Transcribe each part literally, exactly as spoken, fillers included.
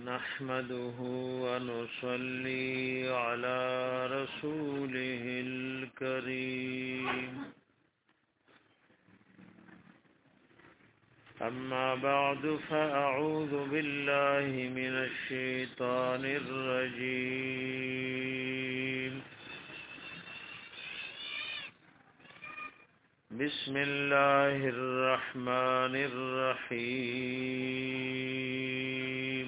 نحمده ونصلي على رسوله الكريم أما بعد فأعوذ بالله من الشيطان الرجيم بسم الله الرحمن الرحيم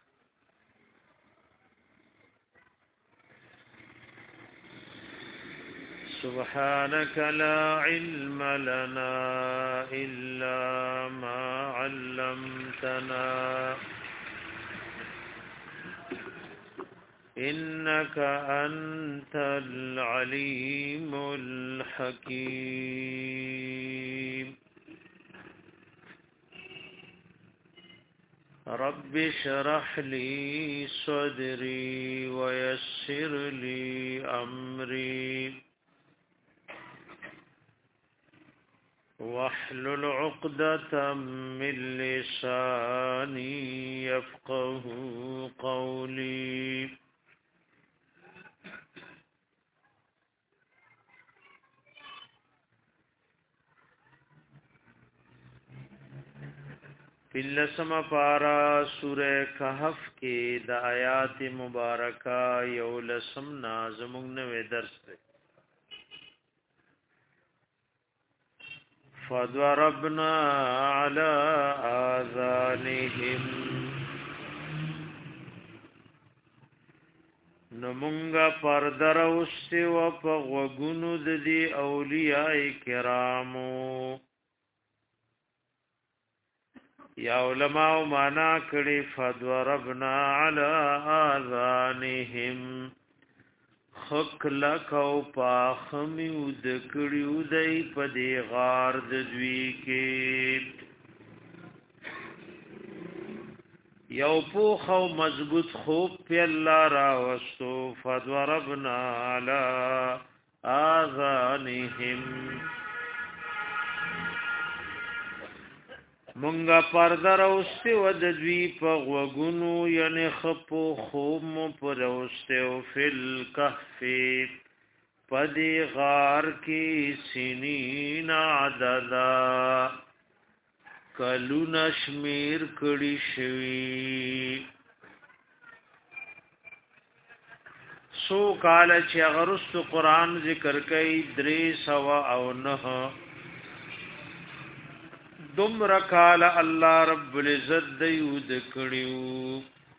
سبحانك لا علم لنا إلا ما علمتنا إنك أنت العليم الحكيم رب اشرح لي صدري ويسر لي أمري واحلل عقدة من لساني يفقه قولي فلسم پارا سورہ کہف کے دا آیات مبارکہ یولسم نازمون نوے درس دے فضربنا على آذانهم نمونگا پردروستی و پغوگونو دی اولیاء کرامو یا علماء مانا کړي فضربنا على آذانهم خک لکو پاخمیو د کړیو دی په دی غار د دوی کې یو پوخو مضبوط خوب په الله را وستو فضربنا على آذانهم مونږه پردر اوسته و د دوی په غوګونو یعنی خپو خوب مو پر اوسته او فل کهف پدی غار کی سنین عددا کلون شمیر کړي شوی سو کال چې غرست قران ذکر کوي درې سوا او نه دم رکال الله رب العزت دیود کړیو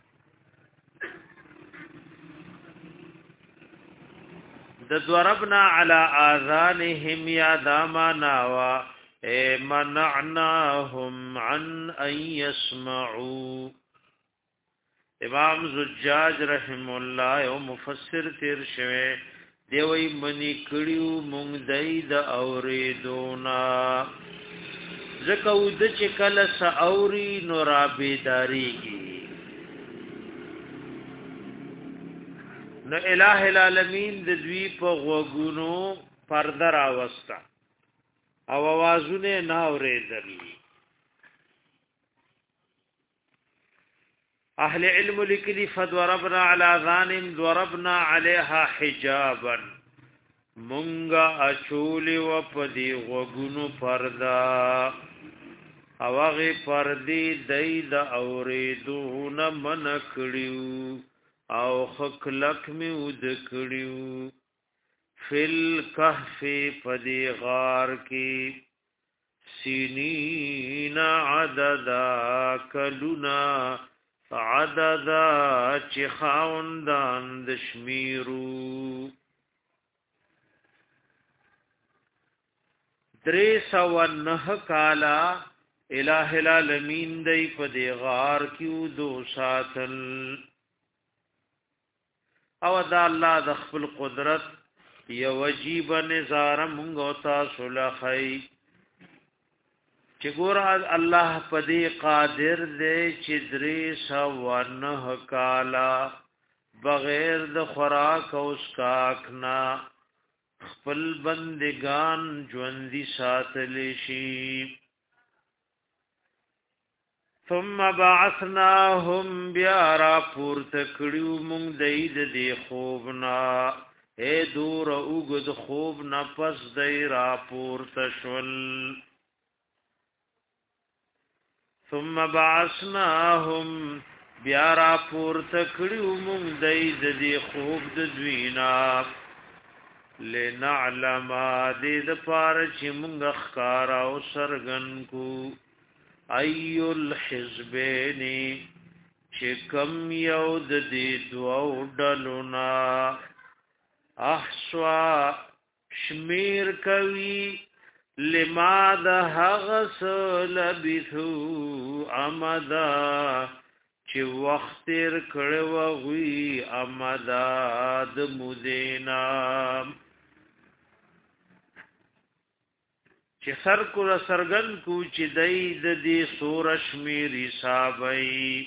د ضربنا علی اذانهم یا دامنا وا منعناهم عن ان يسمعوا امام زجاج رحم الله او مفسر تیر شوه دی وی منی کړیو مونږ دای د اوریدونا زکه ود چې کله ساوري نور ابیداریږي نو الہ العالمین د دوی په غوګونو پرده راوستا او आवाजونه نه اورېدل اهل علم لیکلي فضربنا على ذانم ضربنا عليها حجابا مونږه اچولې و پدی غوګونو پردا او هغه پردی دای د اوریدون من کړیو او خکلک می ود کړیو فل کهف پدی غار کی سنین عددا کلنا عددا چې خاوندان د شمیرو درې سو نه کالا الہ العالمین دی په دی غار کیو دو ساتل او دا الله د خپل قدرت یو عجیب نظاره مونږ او تاسو لخی چې ګور الله په دی قادر دی چې درې سو نه کالا بغیر د خوراک او اسکاک نه خپل بندگان ژوندۍ ساتل شي ثم بعثناهم بیا را پورته کړیو مونږ دید دی خوبنا اے دور اوګد خوب نفس دی را پورته شول ثم بعثناهم بیا را پورته کړیو مونږ دید دی خوب د دوینا لنعلم دې د پاره چې مونږ ښکار او سرګن کو ای الحزبین چې کم یو د دې دوو ډلونا احسوا شمیر کوي لما د هغس لبثو امدا چې وخت تیر کړو غوي امدا د مدینا چې سر کو سرګن کو چې دای د دې سورش می حسابي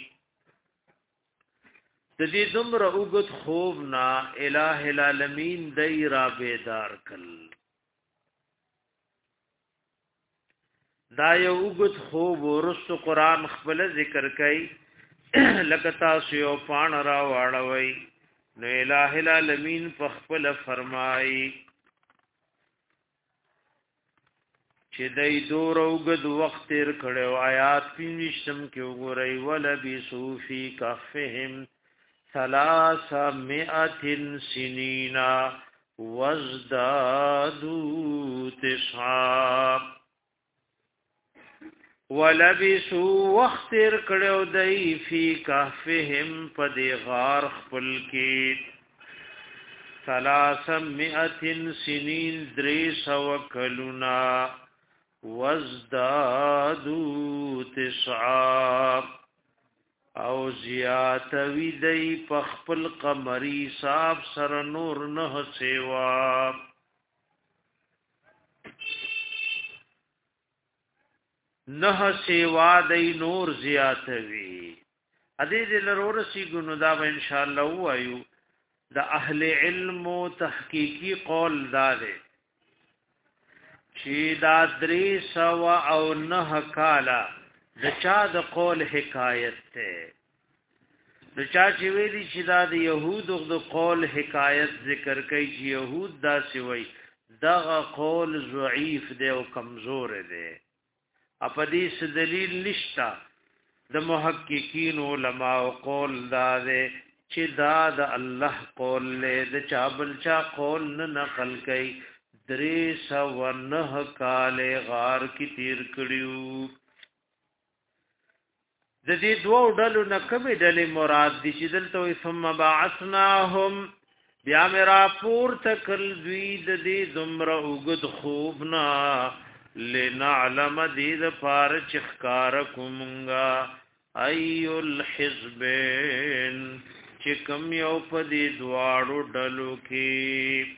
د دې دومره وګت خوب نا الہ العالمین دای را بیدار کل دا یو وګت خوب ورست قران خپل ذکر کوي لکه تاسو یو پان را واړوي نو الہ العالمین په خپل فرمایي چې دای دور اوګد وخت تیر کړو آیات پینشتم کې وګورئ ولبی صوفی کفهم ثلاثمائه سنینا وازدادوا تسعا ولبسوا وخت تیر کړو دای فی کفهم په دی غار خپل کې ثلاثمائه سنین دریس وکلنا وازدادوا تسعا او زیات وی دی پخپل قمری صاحب سر نور نه سیوا نه سیوا دی نور زیات وی ادي دې لرور سی ګنو دا ان شاء الله وایو د اهل علم او تحقیقی قول دار چې دا درې سو او نه کالا د چا د قول حکایت ته د چا چې ویلي چې دا د يهودو د قول حکایت ذکر کوي چې يهود دا سوي دغه قول ضعیف دی او کمزور دی اپدیس دلیل نشتا د محققین علما او قول دا دی چې دا د الله قول له د چا بل چا قول نه نقل کوي درې سو نه کال غار کی تیر کړیو د دې دوه ډلو نه کومه ډلې مراد دي چې دلته ثم بعثناهم بیا میرا پور تکل دوی د دې دمر اوګد خوبنا لنعلم دې د فار چخکار کومنګا ای الحزبین چې کوم یو په دې دواړو ډلو کې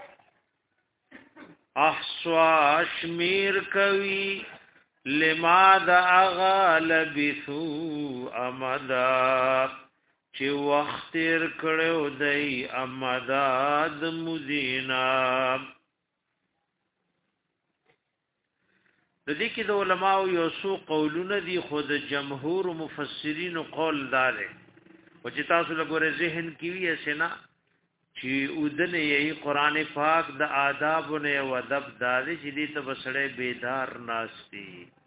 احسوا شمیر کوي لما دا اغا لبثو امدا چې وخت تیر کړو دی امدا د مدینا د دې کې د علماو یو څو قولونه دي خود جمهور مفسرین قول دار او چې تاسو لګوره ذهن کې وي اسنا چې اذن یې قران پاک د آداب او ادب دادې چې دې ته بسړې بیدار ناشتي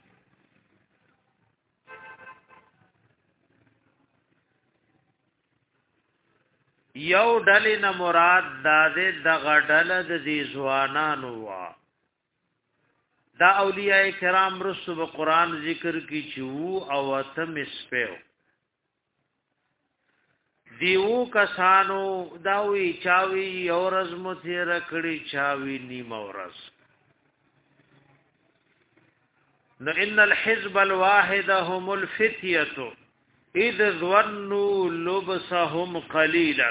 یو ډلې نه مراد دادې د غډل د دې ځوانانو وا دا اولیاء کرام رسو به قران ذکر کی چو او تم سپیو دیو کسانو داوی چاوی اورز متیر کړي چاوی نیم اورز نو ان الحزب الواحد هم الفتيه اذ ظنوا لبسهم قليلا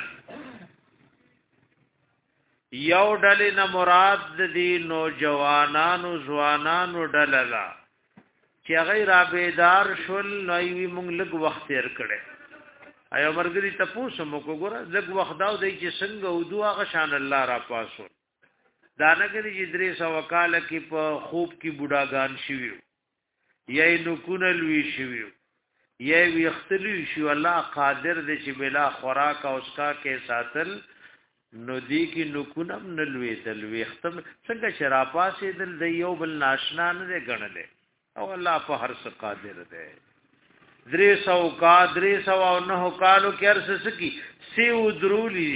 یو ډلې نه مراد دي نوجوانانو ځوانانو ډللا چې غیر بیدار شول نو وی مونږ لږ وخت تیر کړي ایو مرګري تاسو مو کو ګره لږ وخت داو دی چې څنګه ودو هغه شان الله را پاسو دانګري چې درې سو وکاله کې په خوب کې بوډاګان شویو یې نو کونل وی شویو یې ویختلی شو الله قادر دی چې بلا خوراک او اسکا کې ساتل نو دی کې نو کونم نلوي دل ویختم څنګه شرافاسې دل د یو بل ناشنا نه غنلې او الله په هر څه قادر دی درې سو کا درې سو او نه کالو کې ارس سکی سیو درولی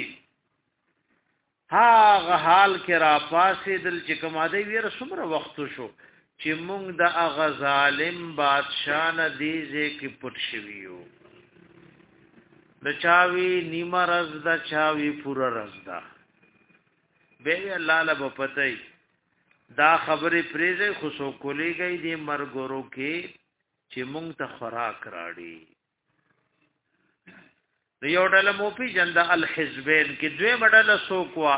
هاغه حال کې را پاسې دل چې کماده ویره څومره وخت شو چې موږ د هغه ظالم بادشاہ نه دیږي کې پټ شویو د چاوي نیمه رز دا چاوي پورا رز دا به الله له پتاي دا خبرې پریزه خصو کولی گئی دی مرګورو کې چې موږ ته خوراک راړي نو یو ډله مو پی جند الحزبین کې دوی مډله سوکوا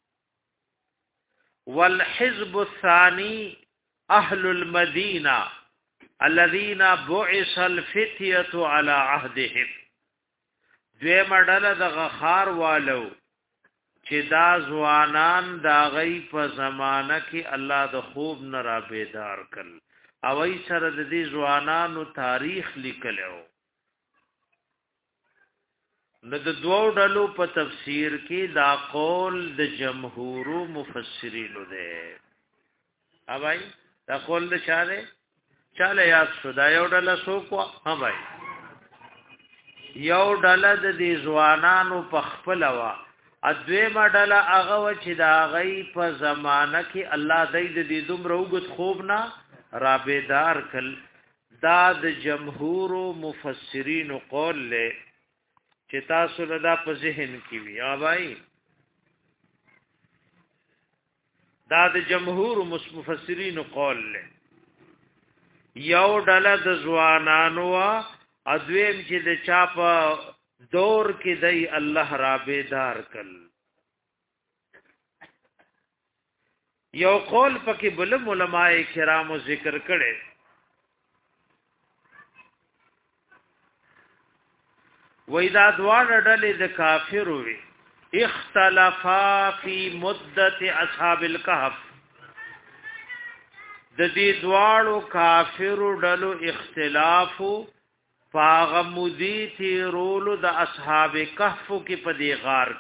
والحزب الثاني اهل المدینه الذين بعث الفتيه على عهدهم دوی مډله د غخار والو چې دا ځوانان دا غي په زمانہ کې الله د خوب نه را بیدار کړ او ای سره د دې ځوانانو تاریخ لیکلو نو د دوو ډلو په تفسیر کې دا قول د جمهور مفسرین ده اوبای دا قول د چاره چاله یاد شو دا یو ډله سو کو ها بھائی یو ډله د دې ځوانانو په خپل وا ادوی مډله هغه و چې دا غي په زمانہ کې الله دې دې دومره وګت خوب نه رابیدار کل دا د جمهور مفسرین قول له چې تاسو له دا په ذهن کې وي ها بھائی دا د جمهور مفسرین قول له یو ډله د ځوانانو ادویم چې د چا په دور کې دی الله را بیدار کل یو قول پکې بل علماء کرامو ذکر کړي وَإِذَا دُعَانَ ڈَلِ دَ کافر وی اختلافا فی مدت اصحاب الكهف د دې دواړو کافر ډلو اختلاف فاغ مدی تی رولو د اصحاب کهف کې په دی غار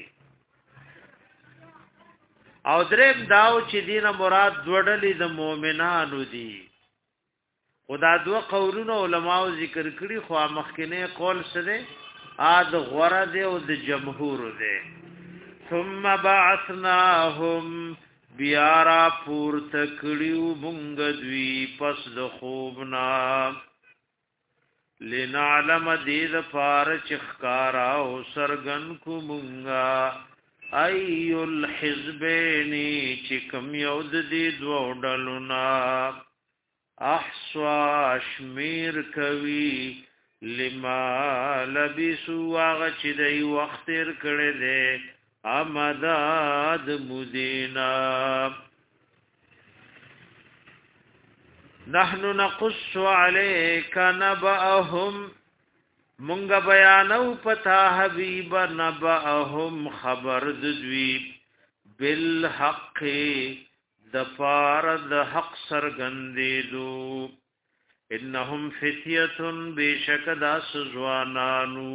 کې او دریم داو چې دینه مراد دوړلې د مؤمنانو دي خدا دو قولونه علماو ذکر کړي خو مخکنه قول سره اد غرض او د جمهور ده ثم بعثناهم بیارا پور تکړیو مونږ دوی پس د خوبنا لنعلم دید فار چخکارا او سرگن کو مونږه ایو الحزبینی چکم یود دی دو ډلونا احصوا شمیر کوي لما لبسوا غچ دی وخت تر کړه دے امداد مدینا نحنو نقص علیک نبأهم مونږ بیانو پتا حبیب نبأهم خبر دوی بالحق دفار د حق سرګندېدو انهم فتیه بشک داس زوانانو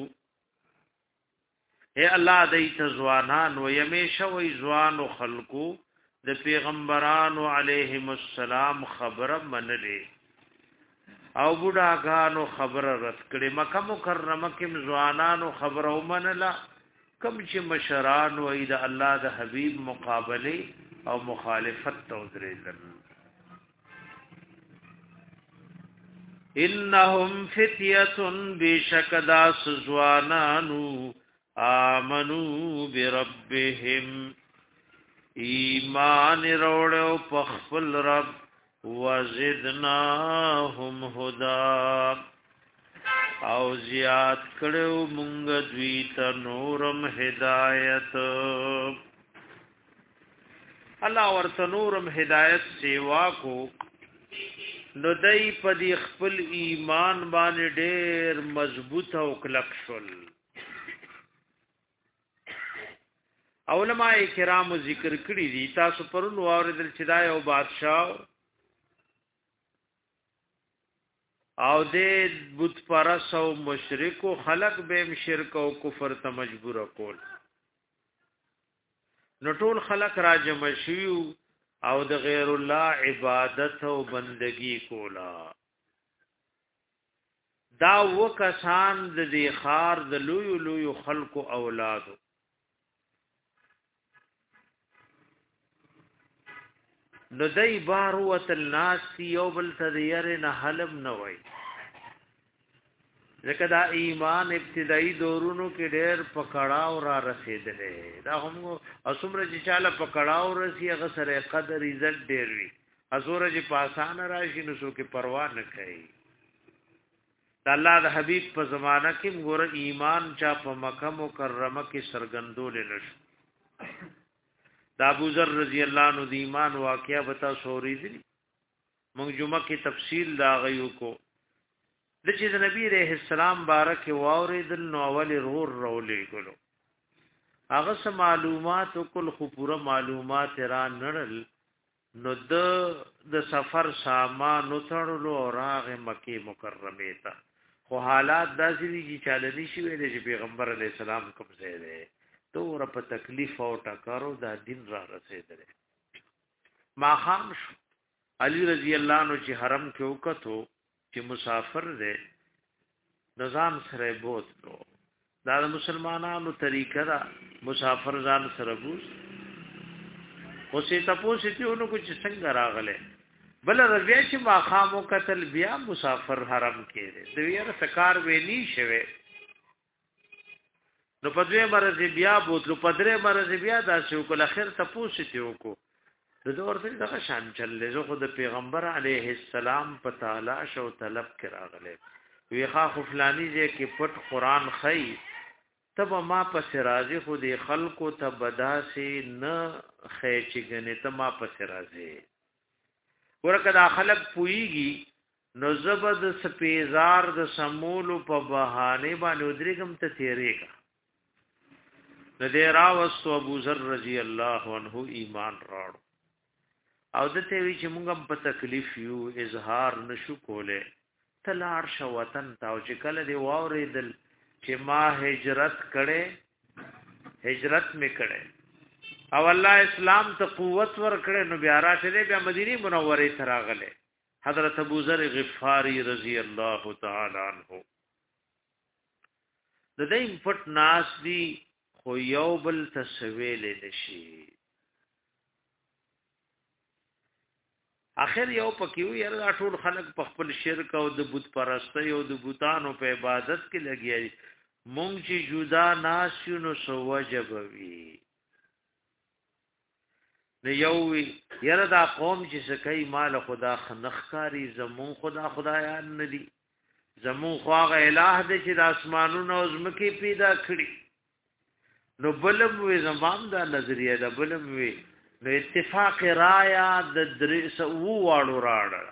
اے الله دې تزوانان و یمیشه وی زوان خلقو د پیغمبرانو علیهم السلام خبره منلې او بوډاګانو خبره رد کړي مکه مکرمه کې زوانانو خبره ومنله کم چې مشران و اې د الله د حبیب مقابله او مخالفت توذریدل انهم فتیه بشکدا سوانانو آمنو بربهم ایمان روڑو پخفل رب وزدناهم هدا او زیاد کړو مونږ دوی ته نورم هدایت الله ورته نورم هدایت سیوا کو نو دای په دې خپل ایمان باندې ډېر مضبوط او کلک شول علماء کرام ذکر کړی دي تاسو پرونو اوریدل چې دا یو بادشاہ او دې بت پرس او مشرک خلق به شرک او کفر ته مجبور کول نو ټول خلق را جمع شیو او د غیر الله عبادت او بندگی کولا دا وکسان د دې خار د لوی لوی خلق اولادو نو دای باروت الناس یو بل تدیر نه حلم نه وای ځکه دا ایمان ابتدایي دورونو کې ډېر پکړاو را رسیدلې دا هم اسمره چې چاله پکړاو رسی هغه سره قدر عزت ډېر وي ازوره چې پاسان راشي نو څوک پروا نه کوي د الله د حبيب په زمانہ کې ګور ایمان چا په مکه مکرمه کې سرګندول نشو دا ابو ذر رضی الله عنه د ایمان واقعیا بتا سوري دي موږ جمعه کې تفصیل دا غيو کو د چې نبی رحم السلام بارک واوریدل نو اول رور رولې ګلو هغه سم معلومات کل خو پورا معلومات را نړل نو د د سفر سامان تړلو او راغه مکه مکرمه ته خو حالات داسې دي چې چالنی شي ویل چې پیغمبر علی السلام کوم ځای دی تو را په تکلیف او ټکارو دا دین را رسیدل ما خام شو علی رضی الله عنه چې حرم کې وکړو چې مسافر دی نظام سره بوت نو دا مسلمانانو طریقه دا مسافر ځان سره بوس او سي تاسو ته ونو کو چې څنګه راغله بل رضی چې ما خامو قتل بیا مسافر حرم کې دی دوی یې سکار ویلی شوه نو پدوی مرض بیا بوتلو پدری مرض بیا داسې وکړه اخر تاسو ته وکړو د دور څخه دغه شان چلې زه خو د پیغمبر علیه السلام په تلاش او طلب کې راغله وی ښا خفلانی دې کې پټ قران خی تب ما پس راضی خو دې خلقو ته بداسي نه خی چې غنه ته ما پس راضی ورکه دا خلق پویږي نو زبد سپیزار د سمولو په بهانه باندې ودریګم ته تیریږي نو دې راوستو ابو ذر رضی الله عنه ایمان راړو او دته وی چې موږ په تکلیف یو اظهار نشو کوله تلار شو وطن تاو چې کله دی واوریدل چې ما هجرت کړي هجرت می کړي او الله اسلام ته قوت ور کړي نو بیا راشه بیا مدینه منوره ته راغله حضرت ابو ذر غفاری رضی الله تعالی عنہ د دې پټ ناس دی خو یو بل تسویل نشي اخر یو پکیو یاره ټول خلک په خپل شرک او د بت پرستی او د بوتانو په عبادت کې لګیاري مونږ چې جدا ناسیو نو سو وجب وی نو یو یاره دا قوم چې سکای مال خدا خنخکاری زمون خدا خدایان ندي زمون خواغه الہ دې چې د اسمانونو او زمکه پیدا کړی نو بلم وی زمام دا نظریه دا بلم وی نو اتفاق رایا د درس وو واړو راړه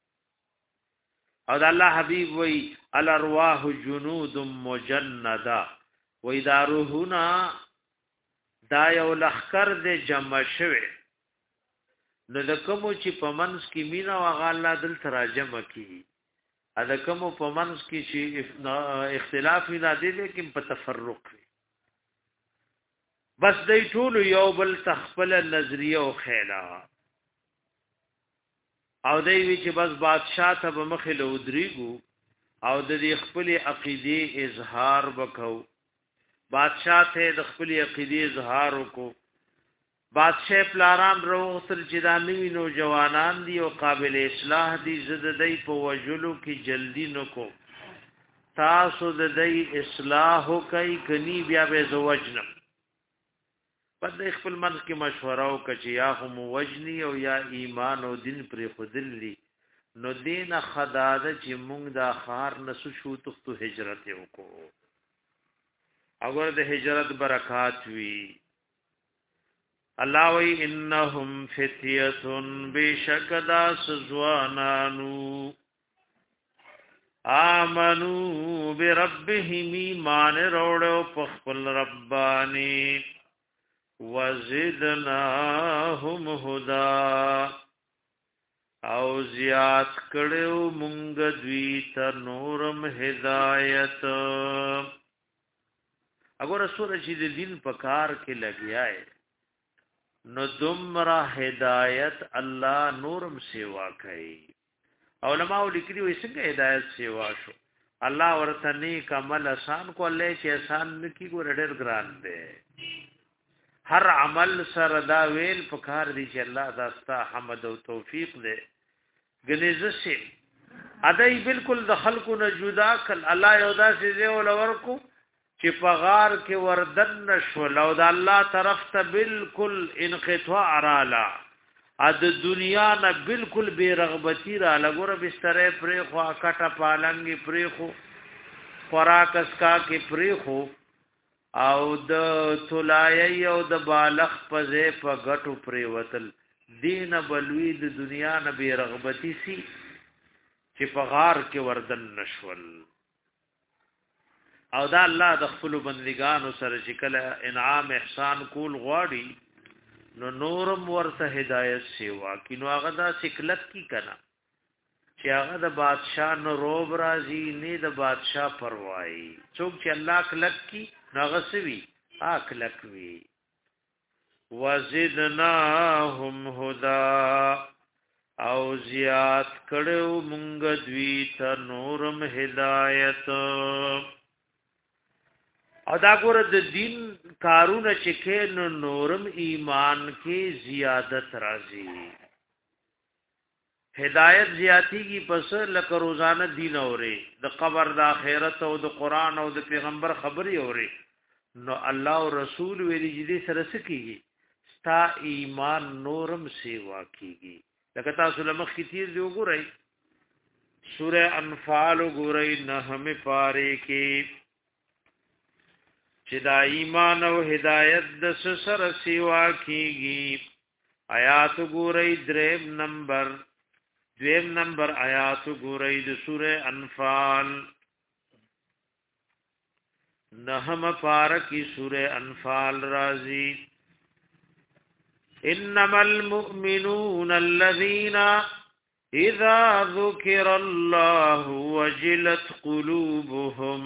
او د الله حبیب وی الارواح جنود مجنده وی دا روحنا دا یو لخر د جمع شوه نو د کوم چې پمنس کی مینا واغ الله دل تراجم کی ا د کوم پمنس کی چې اختلاف نه دی لیکن په تفرق وی بس دی ټول یو بل تخپل نظریه او خیلا او دی وی چې بس بادشاہ ته به مخې له ودریګو او د دې خپل عقیده اظهار وکاو بادشاہ ته د خپل عقیده اظهار وکاو بادشاہ پلاران روغتل چې دا نوی نوجوانان دي او قابل اصلاح دي زد دی په وجلو کې جلدی نکو تاسو د دې اصلاح کوي کني بیا به زوجنم پد خپل منځ کې مشوره او کچ یا هم وجنی او یا ایمان او دین پر خودلی نو دین خداده چې مونږ دا خار نسو شو تختو هجرت وکړو اگر د هجرت برکات وی الله وی انهم فتیه بشکدا سزوانانو آمنو بربهم ایمان روڑو پخپل ربانی وزدناهم هدا او زیات کړو مونږ دوی ته نورم هدایت. اگر سورہ چې د دین په کار کې لګیا ہے نو دمرا هدایت الله نورم سیوا کوي. علماء لیکلي وي څنګه هدایت سیوا شو. الله ورته نیک عمل آسان کو، الله چې آسان نکي ګور ډېر ګران دی. هر عمل سره دا ویل پکار دی چې الله داستا حمد او توفیق دی. غنیزه ادای بالکل د خلقو نه جدا کل الله یو داسې دی ولور کو چې پغار کې وردن نشول او د الله طرف ته بالکل انقطاع رااله. ا د دنیا نه بالکل بے رغبتی را لګور بسترې پرې خو کټه پالنګي پرې خو خوراک اسکا کې پرې خو او د تولای او د بالغ پزې په غټو پرې وتل. دین بلوی د دنیا نه بے رغبتی سي چې پغار کې وردن نشول. او دا الله د خپل بندګانو سره چې کله انعام احسان کول غواړي نو نورم ورته هدایت سیوا کینو هغه دا سکلت کی کنا چې هغه د بادشاہ نو روب راځي نه د بادشاہ پروايي. څوک چې الله کلک کی هغه سوي اکلک وی. وزدناهم هدى او زیات کړو مونږ دوی ته نورم هدایت. او دا ګور د دین کارونه چې کې نو نورم ایمان کې زیادت راځي. هدایت زیاتی کی پس لکه روزانه دین اوري د قبر د آخرت او د قران او د پیغمبر خبري اوري نو الله او رسول ویلي دې سره سکیږي ستا ایمان نورم سیوا کیږي. لکه تاسو لمخ کی تیر دی وګورئ سوره انفال وګورئ نهم پاره کې چې دا ایمان او هدایت د سره سیوا کیږي. آیات ګورئ دریم نمبر دویم نمبر آیات ګورئ د سوره انفال نهم پاره کې سوره انفال راځي. انما المؤمنون الذين اذا ذكر الله وجلت قلوبهم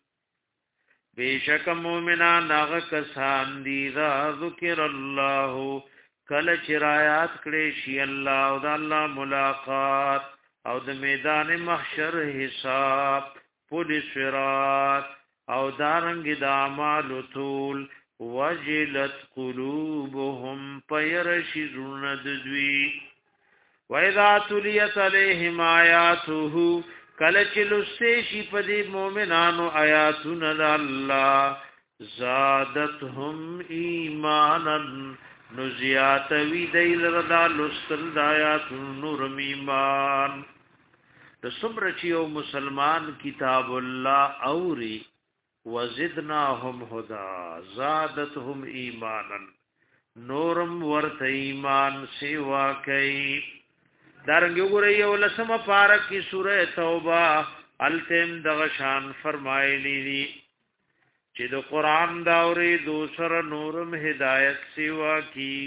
بیشک مومنان هغه کسان دي اذا ذکر الله کله چې رایات کړي شي الله او د الله ملاقات او د میدان محشر حساب پولیس صراط او دارنګ د اعمال طول وجلت قلوبهم پيرشي زندوي. واذا تليت عليهم آياته کله چې لسته شي په دې مؤمنانو آیاتونه د الله زادتهم ایمانا نزیات وی دیل ردا لستل د آیاتونو نور ایمان. د څومره چې یو مسلمان کتاب الله اوري وزدناهم هدى زادتهم ایمانا نورم ورته ایمان سیوا کوي. دارنګ وګورئ یو لسمه پارک کی سوره توبه التم دغشان فرمایلی دي چې د قران دا اوري دوسر نورم هدایت سیوا کی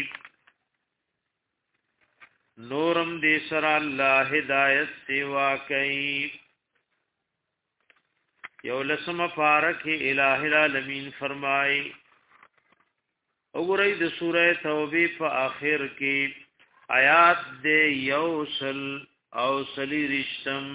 نورم دې سره الله هدایت سیوا کوي. یو لسمه پارک الہ العالمین فرمای وګورئ د سوره توبه په آخر کې آیات دے یوصل او سلی رشتم.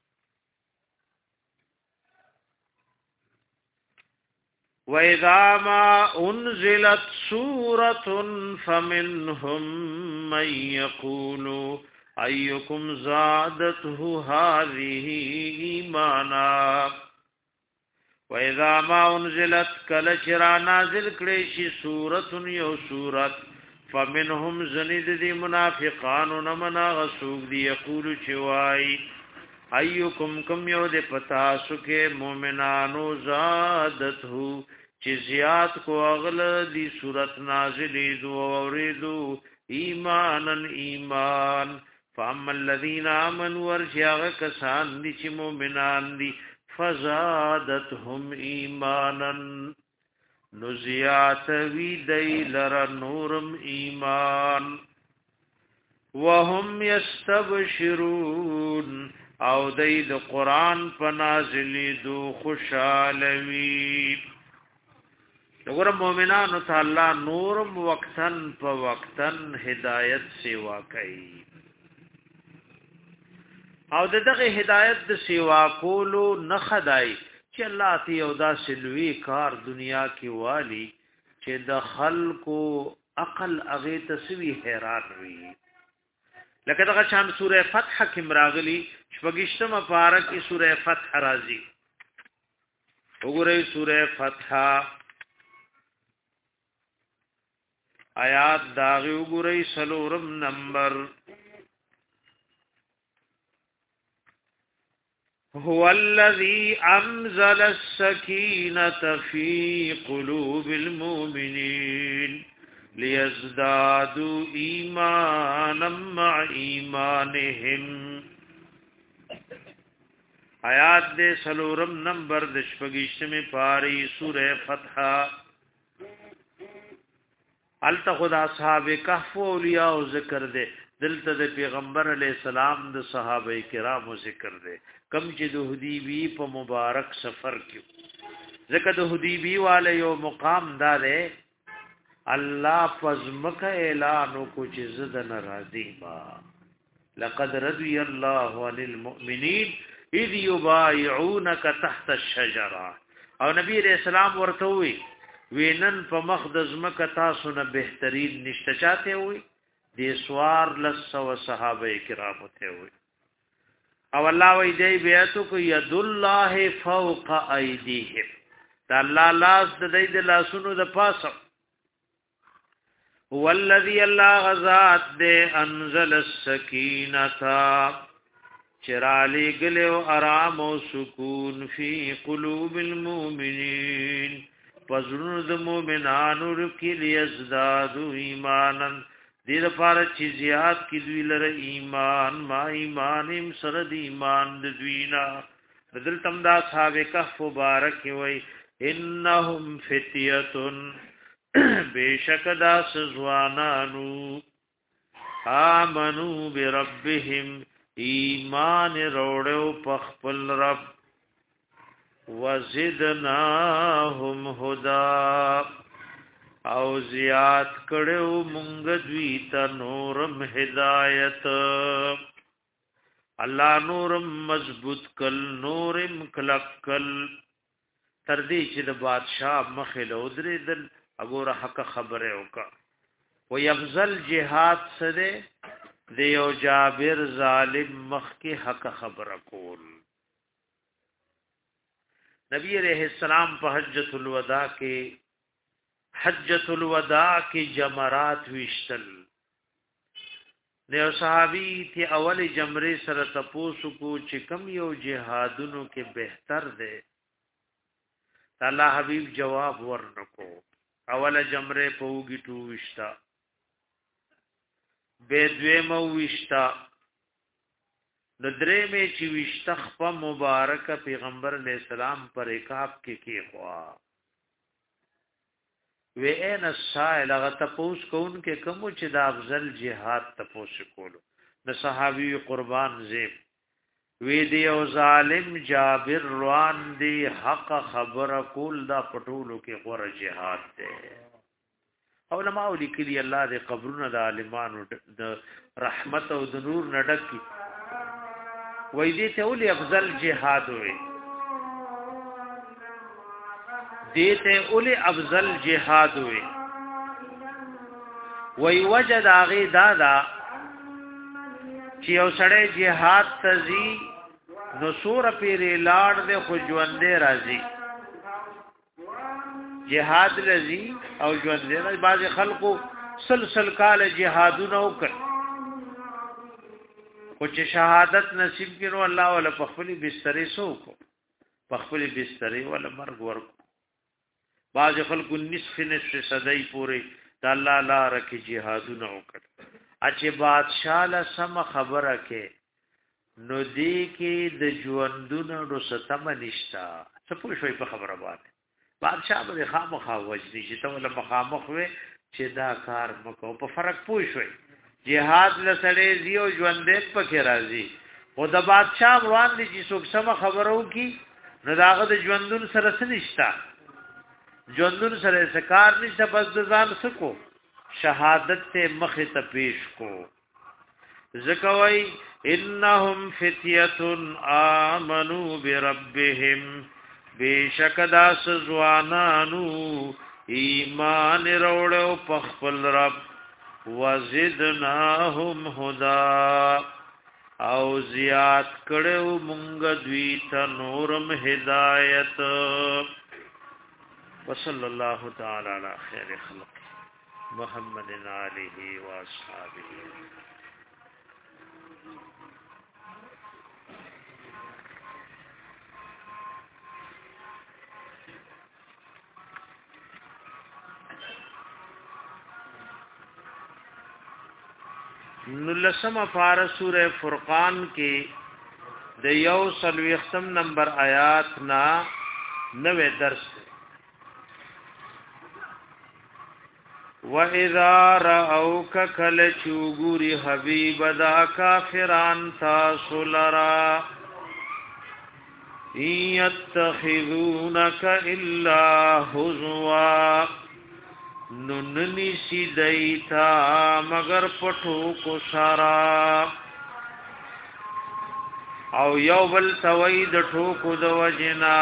وَإِذَا مَا أُنزِلَتْ سُورَةٌ فَمِنْهُمْ مَنْ يَقُولُ أَيُّكُمْ زَادَتْهُ هَذِهِ إِيمَانًا. وَإِذَا مَا أُنزِلَتْ كَلَّ چرا نازل کړي شي سورۃ یو سورۃ فمنهم زنید دی منافقان نمنا غسوق دی یقول چوای ایوکم کم یو دی پتا سکے مومنانو زادتہو چی زیاد کو اغل دی صورت نازلی دو اوریدو ایمانا ایمان. فاما الذین آمنوا ورشیاغ کسان دی چی مومنان دی فزادتهم ایمانا نزیات وی دی لرا نورم ایمان. وهم یستبشرون او دای د قران په نازلې دو خوشالوي. وګوره مؤمنانو ته الله نورم وقتن په وقتن هدایت سیوا کوي او دغه هدایت د سیوا کولو نه خدای چې الله ته یو داسې لوی کار دنیا کې والی چې د خلقو عقل هغه تسوی حیران وي. لکه دغه شان سوره فتح کې مراغلی شپږشتمه پاره کې سوره فتح راځي. وګورئ سوره فتح آیات داغه وګورئ سلورم نمبر. هو الذي انزل السكينة في قلوب المؤمنين ليزدادوا ایمانا مع ایمانهم. آیات دے سلورم نمبر دشپگیشتمی پاری سورہ فتح. علتا خدا صحابه کهف و اولیاء و ذکر دے دلتا دے پیغمبر علیہ السلام د صحابه کرام و ذکر دے کم چې د حدیبی په مبارک سفر کیو. ذکر د حدیبی والے یو مقام دارے الله پزمک اعلانو کو چې زد ناراضی با لقد رضي الله عن المؤمنين اذ يبايعونك تحت الشجره. او نبی رسول الله ورته وی وینن په مخدز مکه تاسو نه بهترین نشته چاته وي دي سوار لسو صحابه کرام ته وي. او الله وی دی بیاتو کو ید الله فوق ایدیهم دا الله لاس د دې د لاسونو د پاسه. هو الذي الله غزاد دے انزل السکینه چرالی گلو آرام و سکون فی قلوب المؤمنین پزرون د مومنانو رکی لیزدادو ایمانا دیر پارا چی زیاد کی دوی لر ایمان ما ایمانیم سرد ایمان دوینا. بدل تمدا صحاب کهف مبارک وی انہم فتیتن بیشک دا سزوانانو آمنو بربهم ایمان روڑو پخپل رب وزدناهم هدا او زیاد کړو مونږ دوی ته نورم هدایت. الله نورم مضبوط کل نورم کلکل تر دې چې د بادشاہ مخې له درېدل اګوره حق خبره وکا. و یفضل جهاد سره دیو جابر ظالم مخ کی حق خبره کول. نبی علیہ السلام په حجۃ الوداع کې حجۃ الوداع کې جمرات وشتل. نو صحابي ته اول جمرې سره تپوسو کو چې کم یو جهادونو کې بهتر دی. الله حبیب جواب ورنکو. اول جمرې په وګي ټو وشتا به دوی مو وشتا د درې می چې وشتا خپ مبارک پیغمبر علیہ السلام پر رکاب کې کې خوا و ان السائل هغه تپوس کون کې کوم چې د افضل جهاد تپوس کولو د صحابي قربان زیب وی دی او ظالم جابر روان دی حق خبر کول دا پټولو کې غوړه جهاد ده. علماء لیکلي الله دې قبرونه د عالمانو د رحمت او د نور نډکی وای دې ته ولي افضل جهاد وي دې ته ولي افضل جهاد وي وای وجد اغه دادا چې یو سړی جهاد تزي نو سور پیری لاړ دے خو ژوندې راځي جهاد رضی او ژوندې راځي. بعض خلکو سلسل کال جهادونه وکړ خو چې شهادت نصیب کړو الله ولا په خپل بسترې سوکو په خپل بسترې ولا مرګ ورکو. بعض خلکو نصف نصف صدای پورې د الله لپاره کې جهادونه وکړ. اچھے بادشاہ له سم خبره کې نو دی کې د ژوندونو د ستم نشتا څه پوه شوي په خبره باندې بادشاہ به خامخا وجدي چې ته ول مخامخ وې چې دا کار مکو په فرق پوه شوي جهاد لسړې زیو ژوندې پکې راځي او د بادشاہ روان دي چې څوک سم خبرو کی نو داغه د ژوندون سره سنشتا ژوندون سره سکار نشته بس د ځان سکو شهادت ته مخه ته پیش کو زکوی انهم فتیه آمنوا بربهم بیشکدا سزوانانو ایمان روړو په خپل رب وزدناهم هدا او زیات کړو مونږ دوی ته نورم هدایت وصلی الله تعالی علی خیر خلق محمد علیه و اصحابہ نلسم فار سورہ فرقان کې د یو سلوختم نمبر آیات نا نوے درس وَإِذَا رَأَوْكَ كَلَچُوغُرِ حَبِيبَ دَا كَافِرَانْ تَاسُ لَرَا إِن يَتَّخِذُونَكَ إِلَّا هُزُوًا نُنَّنِ سِدَيْتَا مگر پټو کو سارا او یو بل توید ټوکو د وجنا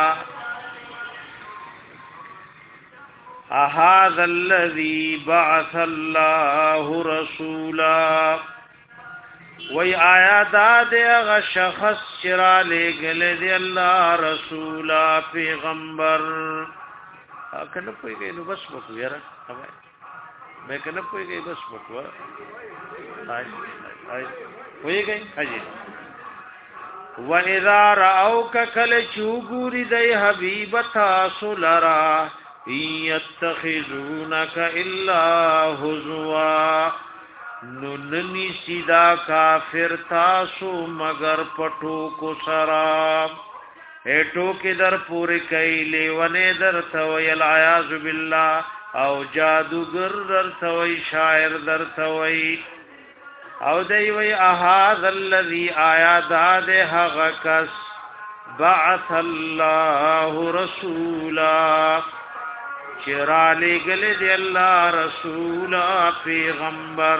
اهذا الذي بعث الله رسولا وی آیا دا دغه شخص چرا لګل دی الله رسولا پیغمبر کنه پویږي نو بس وکړو یاره مې کنه پویږي بس وکړو هاي هاي پویږي هاي وَإِذَا رَأَوْكَ كَلَچُوغُرِ دَيْ حَبِيبَتَا سُلَرَا يَتَّخِذُونَكَ إِلَّا هُزُوًا نُنَّنِ سِدَا کافر تاسو مگر پټو کو سرا اټو کې در پوری کای لیونه در ثوی العیاذ بالله او جادوگر در ثوی شاعر در ثوی او دی وی احاذ الذی آیات ده حقس بعث الله رسولا چرالی گل دی الله رسولا پیغمبر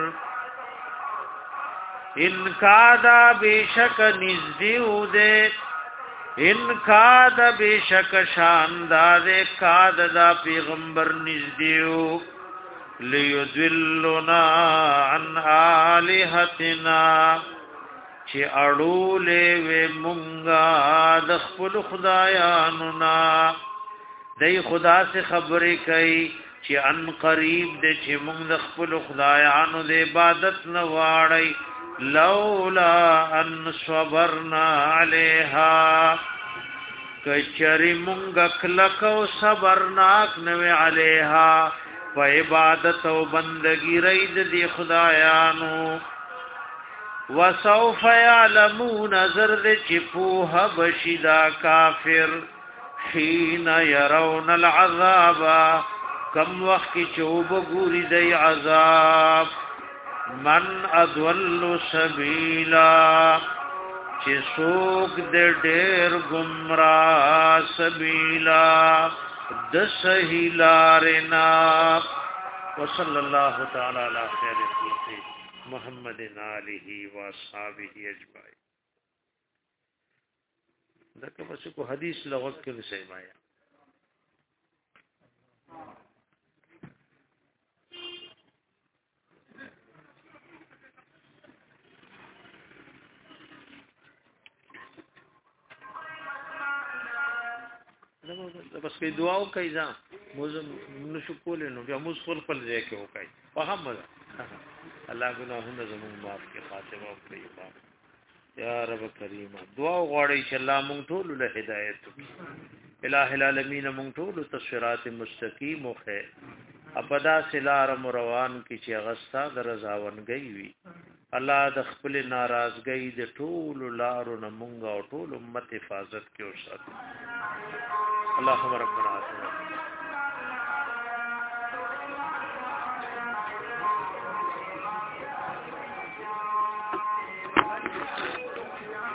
ان کادا بیشک نزدیو دے ان کاد بیشک شاندار کاد دا پیغمبر نزدیو لیدلنا عن آلہتنا چی اڑولے وی منگا دخپل خدایانونا دی خدا سے خبری کئی چی ان قریب دے چی منگ دخپل خدایانو دے عبادت نواڑی لولا ان صبرنا علیہا کچری منگ کلکو صبرناک نوی علیہا و عبادت و بندگی رید دی خدایانو وسوف یعلمون زرد چپوها بشدا کافر حین یرون العذاب کم وقت چوب گوری دی عذاب من ادول سبیلا چی سوک دے دیر گمرا سبیلا دسہی لارنا وصلی اللہ تعالی علی خیر خلق محمد آلہ و اصحابہ اجمعین دکه بس کو حدیث لغت کې سیمایا بس کې دعا وکړئ ځا موږ نشو کولای نو بیا موږ خپل خپل ځای کې وکړئ فهم الله ګناهونه زموږ معاف کړي خاتمه وکړي یا رب کریم دعا غواړئ چې الله مونږ ټول له هدایت وکړي الٰه العالمین مونږ ټول ته صراط مستقیم وخه ابدا سلار روان کی چې غستا د رضاونګي وي الله د خپل ناراضګۍ د ټول لارو نه مونږ او ټول امت حفاظت کې اوسات اللهم ربنا